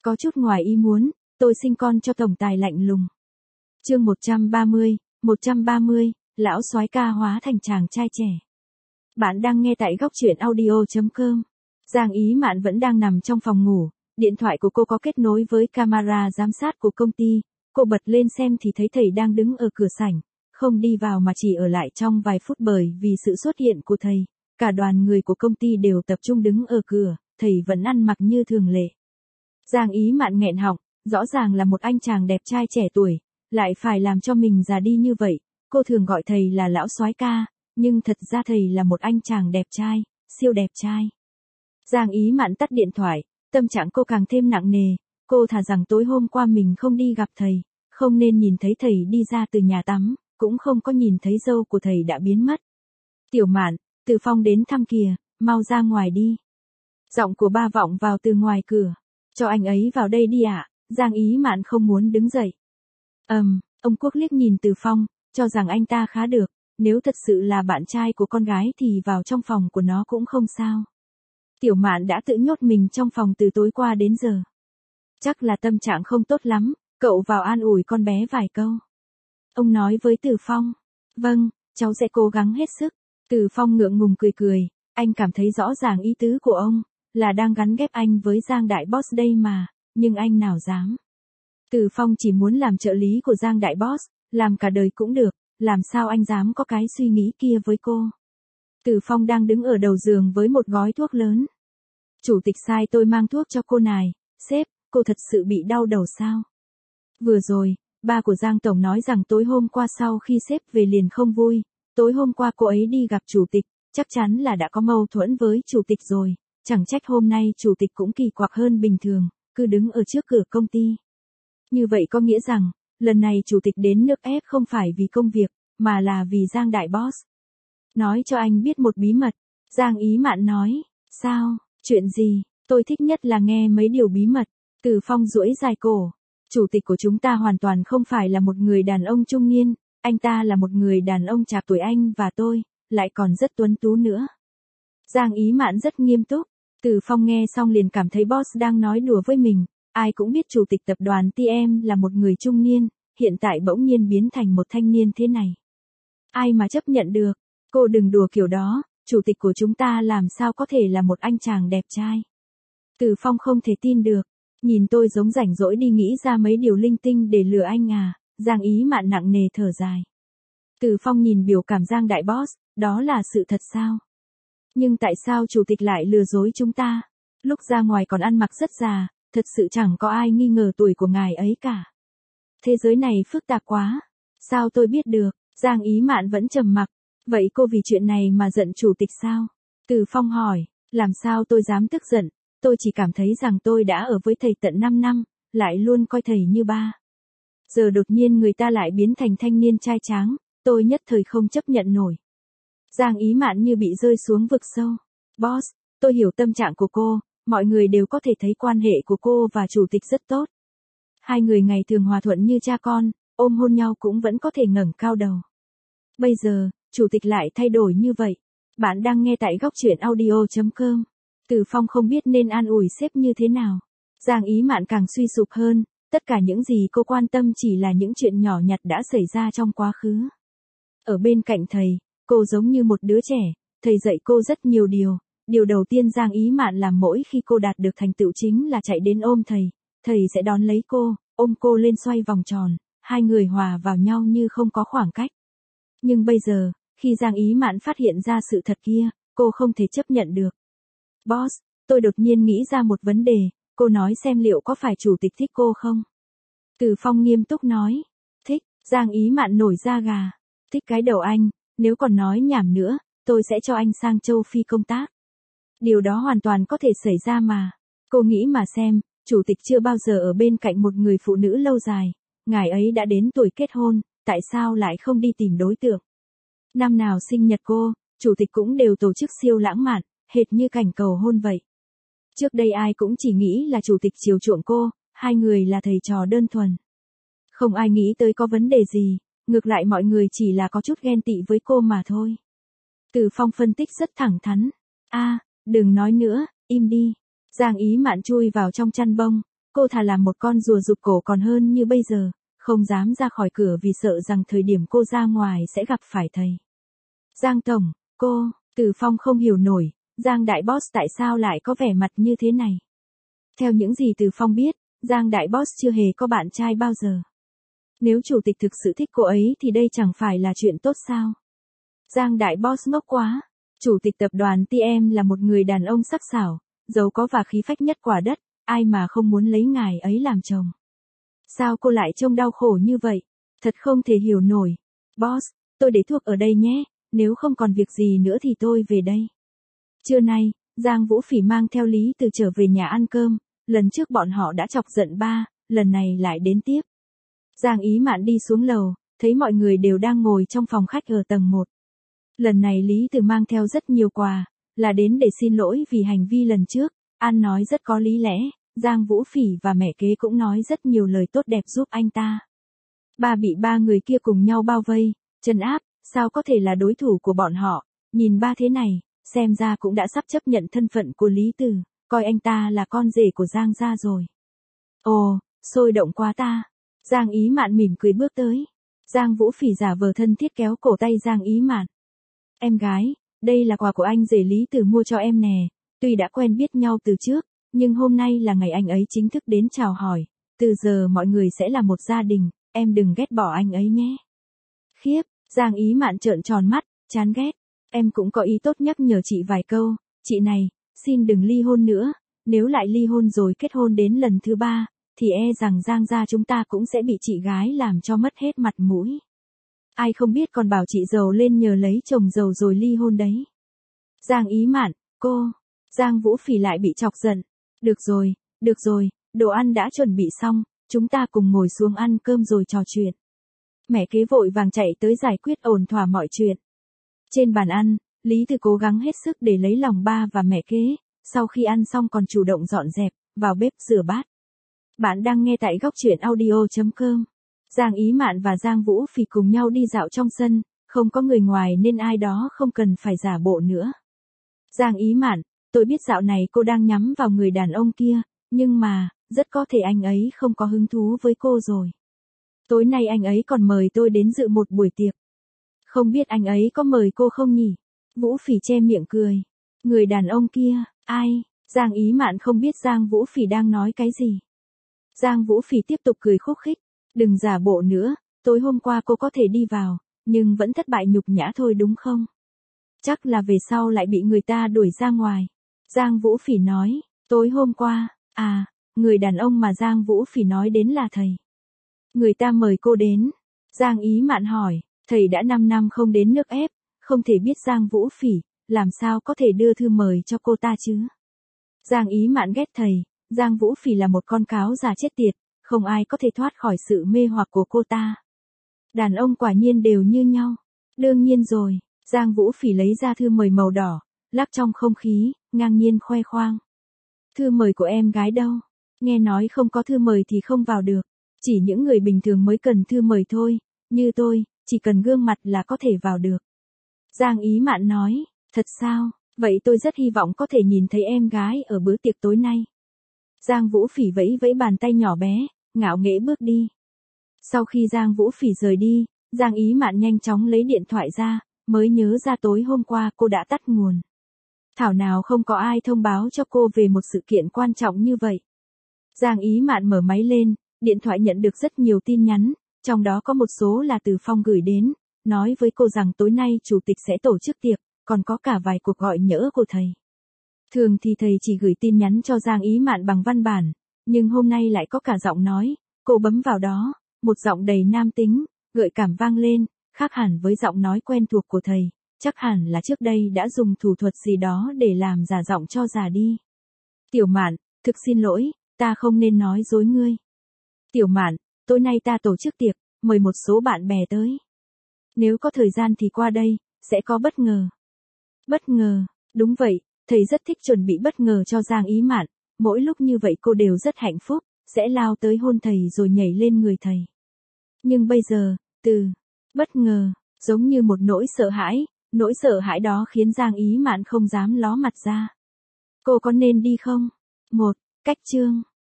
Có chút ngoài ý muốn, tôi sinh con cho tổng tài lạnh lùng. Chương 130, lão soái ca hóa thành chàng trai trẻ. Bạn đang nghe tại góc truyện audio.com. Giang Ý Mạn vẫn đang nằm trong phòng ngủ, điện thoại của cô có kết nối với camera giám sát của công ty, cô bật lên xem thì thấy thầy đang đứng ở cửa sảnh, không đi vào mà chỉ ở lại trong vài phút bởi vì sự xuất hiện của thầy, cả đoàn người của công ty đều tập trung đứng ở cửa, thầy vẫn ăn mặc như thường lệ. Giang Ý Mạn nghẹn họng, rõ ràng là một anh chàng đẹp trai trẻ tuổi, lại phải làm cho mình già đi như vậy, cô thường gọi thầy là lão soái ca, nhưng thật ra thầy là một anh chàng đẹp trai, siêu đẹp trai. Giang Ý Mạn tắt điện thoại, tâm trạng cô càng thêm nặng nề, cô thà rằng tối hôm qua mình không đi gặp thầy, không nên nhìn thấy thầy đi ra từ nhà tắm, cũng không có nhìn thấy dâu của thầy đã biến mất. Tiểu Mạn, Từ Phong đến thăm kìa, mau ra ngoài đi. Giọng của ba vọng vào từ ngoài cửa. Cho anh ấy vào đây đi ạ. Giang Ý Mạn không muốn đứng dậy. Ông Quốc liếc nhìn Từ Phong, cho rằng anh ta khá được, nếu thật sự là bạn trai của con gái thì vào trong phòng của nó cũng không sao. Tiểu Mạn đã tự nhốt mình trong phòng từ tối qua đến giờ. Chắc là tâm trạng không tốt lắm, cậu vào an ủi con bé vài câu. Ông nói với Từ Phong, vâng, cháu sẽ cố gắng hết sức. Từ Phong ngượng ngùng cười cười, anh cảm thấy rõ ràng ý tứ của ông, là đang gắn ghép anh với Giang Đại Boss đây mà, nhưng anh nào dám. Từ Phong chỉ muốn làm trợ lý của Giang Đại Boss, làm cả đời cũng được, làm sao anh dám có cái suy nghĩ kia với cô. Từ Phong đang đứng ở đầu giường với một gói thuốc lớn. Chủ tịch sai tôi mang thuốc cho cô này, sếp, cô thật sự bị đau đầu sao? Vừa rồi, ba của Giang Tổng nói rằng tối hôm qua sau khi sếp về liền không vui, tối hôm qua cô ấy đi gặp chủ tịch, chắc chắn là đã có mâu thuẫn với chủ tịch rồi, chẳng trách hôm nay chủ tịch cũng kỳ quặc hơn bình thường, cứ đứng ở trước cửa công ty. Như vậy có nghĩa rằng, lần này chủ tịch đến nước ép không phải vì công việc, mà là vì Giang Đại Boss. Nói cho anh biết một bí mật, Giang Ý Mạn nói, sao, chuyện gì, tôi thích nhất là nghe mấy điều bí mật. Từ Phong duỗi dài cổ, chủ tịch của chúng ta hoàn toàn không phải là một người đàn ông trung niên, anh ta là một người đàn ông trạc tuổi anh và tôi, lại còn rất tuấn tú nữa. Giang Ý Mạn rất nghiêm túc, Từ Phong nghe xong liền cảm thấy boss đang nói đùa với mình, ai cũng biết chủ tịch tập đoàn TM là một người trung niên, hiện tại bỗng nhiên biến thành một thanh niên thế này. Ai mà chấp nhận được, cô đừng đùa kiểu đó, chủ tịch của chúng ta làm sao có thể là một anh chàng đẹp trai. Từ Phong không thể tin được, nhìn tôi giống rảnh rỗi đi nghĩ ra mấy điều linh tinh để lừa anh à, Giang Ý Mạn nặng nề thở dài. Từ Phong nhìn biểu cảm Giang Đại Boss, đó là sự thật sao? Nhưng tại sao chủ tịch lại lừa dối chúng ta? Lúc ra ngoài còn ăn mặc rất già, thật sự chẳng có ai nghi ngờ tuổi của ngài ấy cả. Thế giới này phức tạp quá. Sao tôi biết được? Giang Ý Mạn vẫn trầm mặc. Vậy cô vì chuyện này mà giận chủ tịch sao? Từ Phong hỏi, làm sao tôi dám tức giận? Tôi chỉ cảm thấy rằng tôi đã ở với thầy tận 5 năm, lại luôn coi thầy như ba. Giờ đột nhiên người ta lại biến thành thanh niên trai tráng, tôi nhất thời không chấp nhận nổi. Giang Ý Mạn như bị rơi xuống vực sâu. Boss, tôi hiểu tâm trạng của cô, mọi người đều có thể thấy quan hệ của cô và chủ tịch rất tốt. Hai người ngày thường hòa thuận như cha con, ôm hôn nhau cũng vẫn có thể ngẩng cao đầu. Bây giờ, chủ tịch lại thay đổi như vậy. Bạn đang nghe tại góc truyện audio.com. Từ Phong không biết nên an ủi sếp như thế nào. Giang Ý Mạn càng suy sụp hơn, tất cả những gì cô quan tâm chỉ là những chuyện nhỏ nhặt đã xảy ra trong quá khứ. Ở bên cạnh thầy, cô giống như một đứa trẻ, thầy dạy cô rất nhiều điều đầu tiên Giang Ý Mạn làm mỗi khi cô đạt được thành tựu chính là chạy đến ôm thầy sẽ đón lấy cô, ôm cô lên xoay vòng tròn, hai người hòa vào nhau như không có khoảng cách. Nhưng bây giờ, khi Giang Ý Mạn phát hiện ra sự thật kia, cô không thể chấp nhận được. Boss, tôi đột nhiên nghĩ ra một vấn đề, cô nói xem liệu có phải chủ tịch thích cô không? Từ Phong nghiêm túc nói, thích, Giang Ý Mạn nổi da gà, thích cái đầu anh, nếu còn nói nhảm nữa, tôi sẽ cho anh sang châu Phi công tác. Điều đó hoàn toàn có thể xảy ra mà. Cô nghĩ mà xem, chủ tịch chưa bao giờ ở bên cạnh một người phụ nữ lâu dài, ngài ấy đã đến tuổi kết hôn, tại sao lại không đi tìm đối tượng? Năm nào sinh nhật cô, chủ tịch cũng đều tổ chức siêu lãng mạn, hệt như cảnh cầu hôn vậy. Trước đây ai cũng chỉ nghĩ là chủ tịch chiều chuộng cô, hai người là thầy trò đơn thuần. Không ai nghĩ tới có vấn đề gì, ngược lại mọi người chỉ là có chút ghen tị với cô mà thôi. Từ Phong phân tích rất thẳng thắn. Đừng nói nữa, im đi. Giang Ý Mạn chui vào trong chăn bông, Cô thà làm một con rùa rụt cổ còn hơn như bây giờ, không dám ra khỏi cửa vì sợ rằng thời điểm cô ra ngoài sẽ gặp phải thầy. Giang Tổng, Từ Phong không hiểu nổi, Giang Đại Boss tại sao lại có vẻ mặt như thế này. Theo những gì Từ Phong biết, Giang Đại Boss chưa hề có bạn trai bao giờ. Nếu chủ tịch thực sự thích cô ấy thì đây chẳng phải là chuyện tốt sao? Giang Đại Boss ngốc quá. Chủ tịch tập đoàn TM là một người đàn ông sắc sảo, giàu có và khí phách nhất quả đất, ai mà không muốn lấy ngài ấy làm chồng. Sao cô lại trông đau khổ như vậy? Thật không thể hiểu nổi. Boss, tôi để thuốc ở đây nhé, nếu không còn việc gì nữa thì tôi về đây. Trưa nay, Giang Vũ Phỉ mang theo Lý Từ trở về nhà ăn cơm, lần trước bọn họ đã chọc giận ba, lần này lại đến tiếp. Giang Ý Mạn đi xuống lầu, thấy mọi người đều đang ngồi trong phòng khách ở tầng 1. Lần này Lý Từ mang theo rất nhiều quà, là đến để xin lỗi vì hành vi lần trước, ăn nói rất có lý lẽ, Giang Vũ Phỉ và mẹ kế cũng nói rất nhiều lời tốt đẹp giúp anh ta. Ba bị ba người kia cùng nhau bao vây, trấn áp, sao có thể là đối thủ của bọn họ, nhìn ba thế này, xem ra cũng đã sắp chấp nhận thân phận của Lý Từ, coi anh ta là con rể của Giang gia rồi. Ồ, sôi động quá ta. Giang Ý Mạn mỉm cười bước tới. Giang Vũ Phỉ giả vờ thân thiết kéo cổ tay Giang Ý Mạn. Em gái, đây là quà của anh rể Lý Từ mua cho em nè, tuy đã quen biết nhau từ trước, nhưng hôm nay là ngày anh ấy chính thức đến chào hỏi, từ giờ mọi người sẽ là một gia đình, em đừng ghét bỏ anh ấy nhé. Khiếp, Giang Ý Mạn trợn tròn mắt, chán ghét, em cũng có ý tốt nhắc nhở chị vài câu, chị này, xin đừng ly hôn nữa, nếu lại ly hôn rồi kết hôn đến lần thứ 3, thì e rằng Giang gia chúng ta cũng sẽ bị chị gái làm cho mất hết mặt mũi. Ai không biết còn bảo chị giàu lên nhờ lấy chồng giàu rồi ly hôn đấy. Giang Ý Mạn, Giang Vũ Phỉ lại bị chọc giận. Được rồi, đồ ăn đã chuẩn bị xong, chúng ta cùng ngồi xuống ăn cơm rồi trò chuyện. Mẹ kế vội vàng chạy tới giải quyết ổn thỏa mọi chuyện. Trên bàn ăn, Lý Từ cố gắng hết sức để lấy lòng ba và mẹ kế, sau khi ăn xong còn chủ động dọn dẹp, vào bếp rửa bát. Bạn đang nghe tại góc truyện audio.com. Giang Ý Mạn và Giang Vũ Phỉ cùng nhau đi dạo trong sân, không có người ngoài nên ai đó không cần phải giả bộ nữa. Giang Ý Mạn, tôi biết dạo này cô đang nhắm vào người đàn ông kia, nhưng mà, rất có thể anh ấy không có hứng thú với cô rồi. Tối nay anh ấy còn mời tôi đến dự một buổi tiệc. Không biết anh ấy có mời cô không nhỉ? Vũ Phỉ che miệng cười. Người đàn ông kia, ai? Giang Ý Mạn không biết Giang Vũ Phỉ đang nói cái gì. Giang Vũ Phỉ tiếp tục cười khúc khích. Đừng giả bộ nữa, tối hôm qua cô có thể đi vào, nhưng vẫn thất bại nhục nhã thôi đúng không? Chắc là về sau lại bị người ta đuổi ra ngoài. Giang Vũ Phỉ nói, tối hôm qua, người đàn ông mà Giang Vũ Phỉ nói đến là thầy. Người ta mời cô đến. Giang Ý Mạn hỏi, thầy đã 5 năm không đến nước ép, không thể biết Giang Vũ Phỉ, làm sao có thể đưa thư mời cho cô ta chứ? Giang Ý Mạn ghét thầy, Giang Vũ Phỉ là một con cáo già chết tiệt, không ai có thể thoát khỏi sự mê hoặc của cô ta. Đàn ông quả nhiên đều như nhau. Đương nhiên rồi, Giang Vũ Phỉ lấy ra thư mời màu đỏ, lắc trong không khí, ngang nhiên khoe khoang. Thư mời của em gái đâu? Nghe nói không có thư mời thì không vào được. Chỉ những người bình thường mới cần thư mời thôi, như tôi, chỉ cần gương mặt là có thể vào được. Giang Ý Mạn nói, thật sao, vậy tôi rất hy vọng có thể nhìn thấy em gái ở bữa tiệc tối nay. Giang Vũ Phỉ vẫy vẫy bàn tay nhỏ bé, ngạo nghễ bước đi. Sau khi Giang Vũ Phỉ rời đi, Giang Ý Mạn nhanh chóng lấy điện thoại ra, mới nhớ ra tối hôm qua cô đã tắt nguồn. Thảo nào không có ai thông báo cho cô về một sự kiện quan trọng như vậy. Giang Ý Mạn mở máy lên, điện thoại nhận được rất nhiều tin nhắn, trong đó có một số là Từ Phong gửi đến, nói với cô rằng tối nay chủ tịch sẽ tổ chức tiệc, còn có cả vài cuộc gọi nhỡ của thầy. Thường thì thầy chỉ gửi tin nhắn cho Giang Ý Mạn bằng văn bản, nhưng hôm nay lại có cả giọng nói, cô bấm vào đó, một giọng đầy nam tính, gợi cảm vang lên, khác hẳn với giọng nói quen thuộc của thầy, chắc hẳn là trước đây đã dùng thủ thuật gì đó để làm giả giọng cho già đi. Tiểu Mạn, thực xin lỗi, ta không nên nói dối ngươi. Tiểu Mạn, tối nay ta tổ chức tiệc, mời một số bạn bè tới. Nếu có thời gian thì qua đây, sẽ có bất ngờ. Bất ngờ, đúng vậy, thầy rất thích chuẩn bị bất ngờ cho Giang Ý Mạn, mỗi lúc như vậy cô đều rất hạnh phúc, sẽ lao tới hôn thầy rồi nhảy lên người thầy. Nhưng bây giờ, từ bất ngờ, giống như một nỗi sợ hãi đó khiến Giang Ý Mạn không dám ló mặt ra. Cô có nên đi không? Cách chương